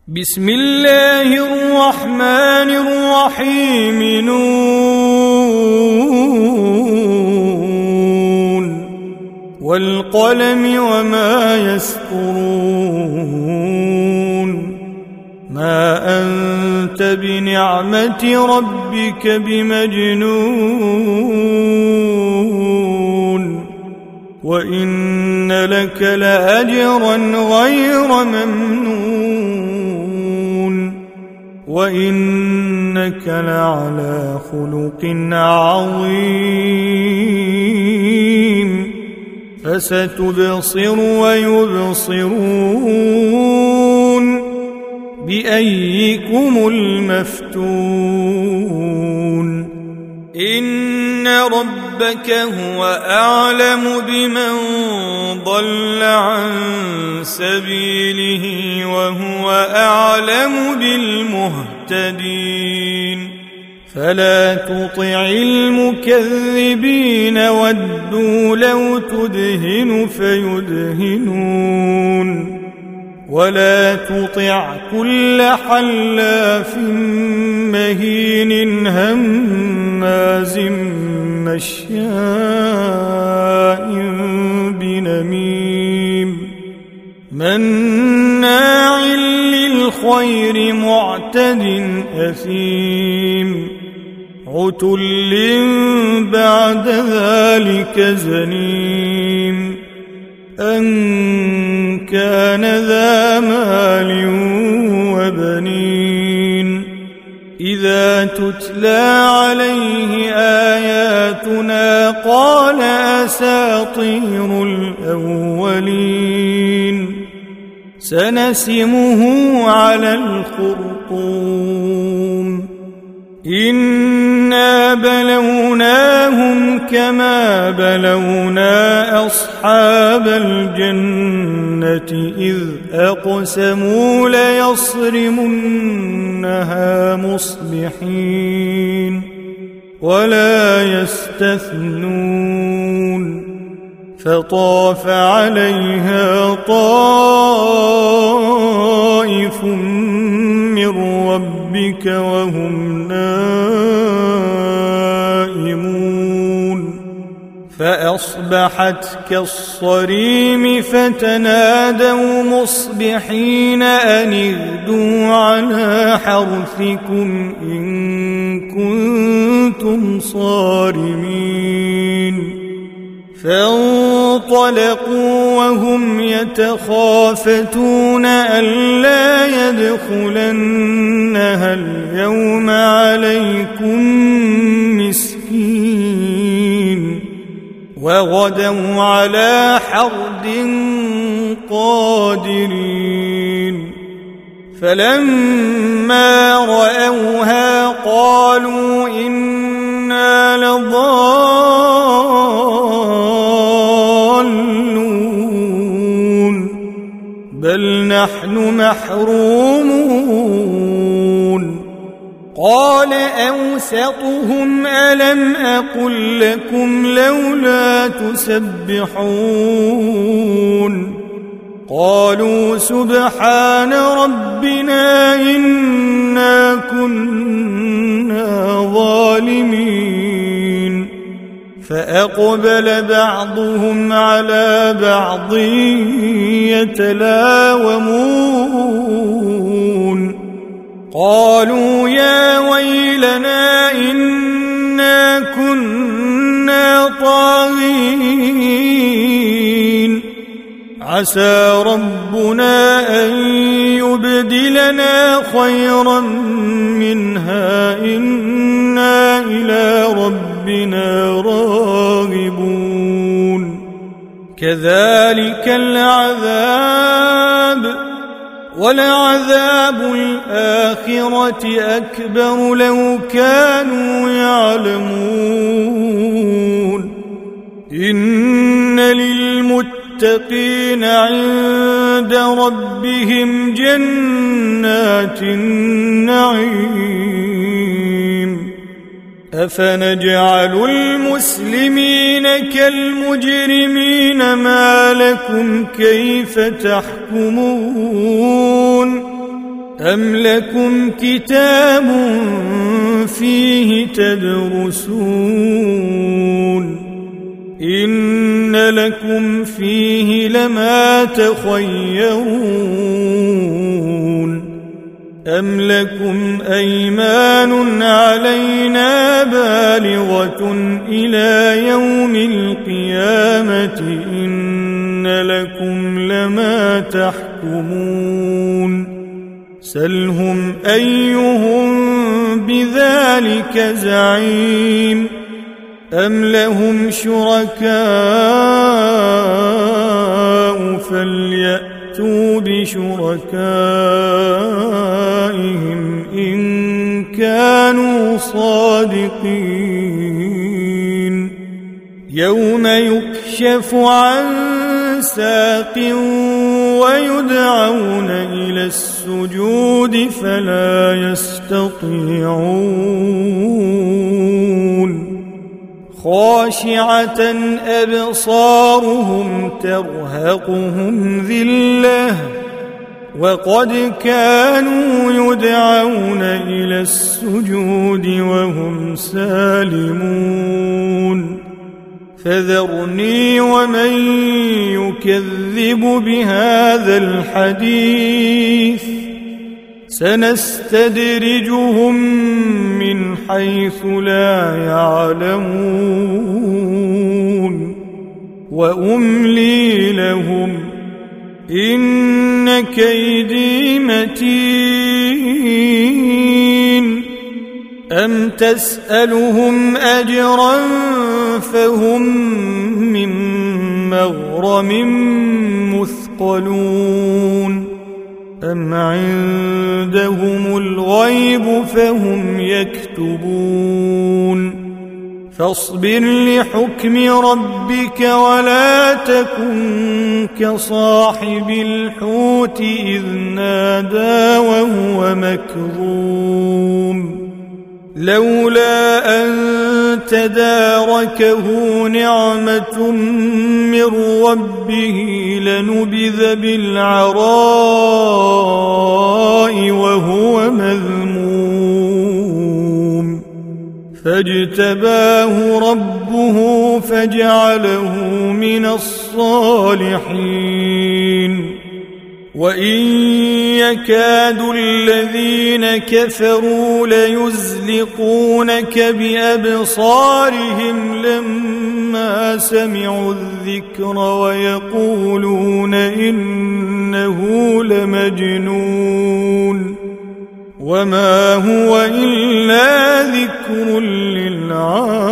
بسم الله الرحمن الرحيم نون والقلم وما يسطرون ما أنت بنعمة ربك بمجنون وإن لك لأجرا غير ممنون وإنك لعلى خلق عظيم فستبصر ويبصرون بأيكم المفتون إن ربك هو أعلم بمن ضل عن سبيله وهو أعلم بالمهتدين فلا تطع المكذبين ودوا لو تدهن فيدهنون ولا تطع كل حلاف مهين هماز مشاء بنميم مناع للخير معتد أثيم عتل بعد ذلك زنيم أن كان ذا مال وبنين إذا تتلى عليه آياتنا قال أساطير الأولين سنسمه على الخرطوم إنا بلوناهم كما بلونا أصحاب الجنة إذ أقسموا ليصرمنها مصبحين ولا يستثنون فطاف عليها طائف من ربك وهم نائمون فأصبحت كالصريم فتنادوا مصبحين أن اغدوا على حرثكم إن كنتم صارمين فانطلقوا وهم يتخافتون ألا يدخلنها اليوم عليكم مسكين وغدوا على حرد قادرين فلما رأوها قالوا إنا لضالون بل نحن محرومون قال أوسطهم ألم أقل لكم لولا تسبحون قالوا سبحان ربنا إنا كنا ظالمين فأقبل بعضهم على بعض يتلاومون قالوا يا ويلنا إنا كنا طاغين عسى ربنا أن يبدلنا خيرا منها إنا إلى ربنا راغبون كذلك العذاب ولعذاب الآخرة أكبر لو كانوا يعلمون إن للمتقين عند ربهم جنات النعيم أفنجعل المسلمين كالمجرمين ما لكم كيف تحكمون أم لكم كتاب فيه تدرسون إن لكم فيه لما تخيرون أم لكم أيمان علينا بالغة إلى يوم القيامة إن لكم لما تحكمون سلهم أيهم بذلك زعيم أم لهم شركاء فليأتوا بشركائهم إن كانوا صادقين يوم يكشف عن ساق ويدعون إلى السجود فلا يستطيعون خاشعة أبصارهم ترهقهم ذلة وقد كانوا يدعون إلى السجود وهم سالمون فذرني ومن يكذب بهذا الحديث سنستدرجهم من حيث لا يعلمون وأملي لهم إن كيدي متين أم تسألهم أجرا فهم من مغرم مثقلون أم عندهم الغيب فهم يكتبون فاصبر لحكم ربك ولا تكن كصاحب الحوت إذ نادى وهو مكظوم لولا أن تداركه نعمة من ربه لنبذ بالعراء وهو مذموم فاجتباه ربه فجعله من الصالحين وإن يكاد الذين كفروا ليزلقونك بأبصارهم لما سمعوا الذكر ويقولون إنه لمجنون وما هو إلا ذكر للعالمين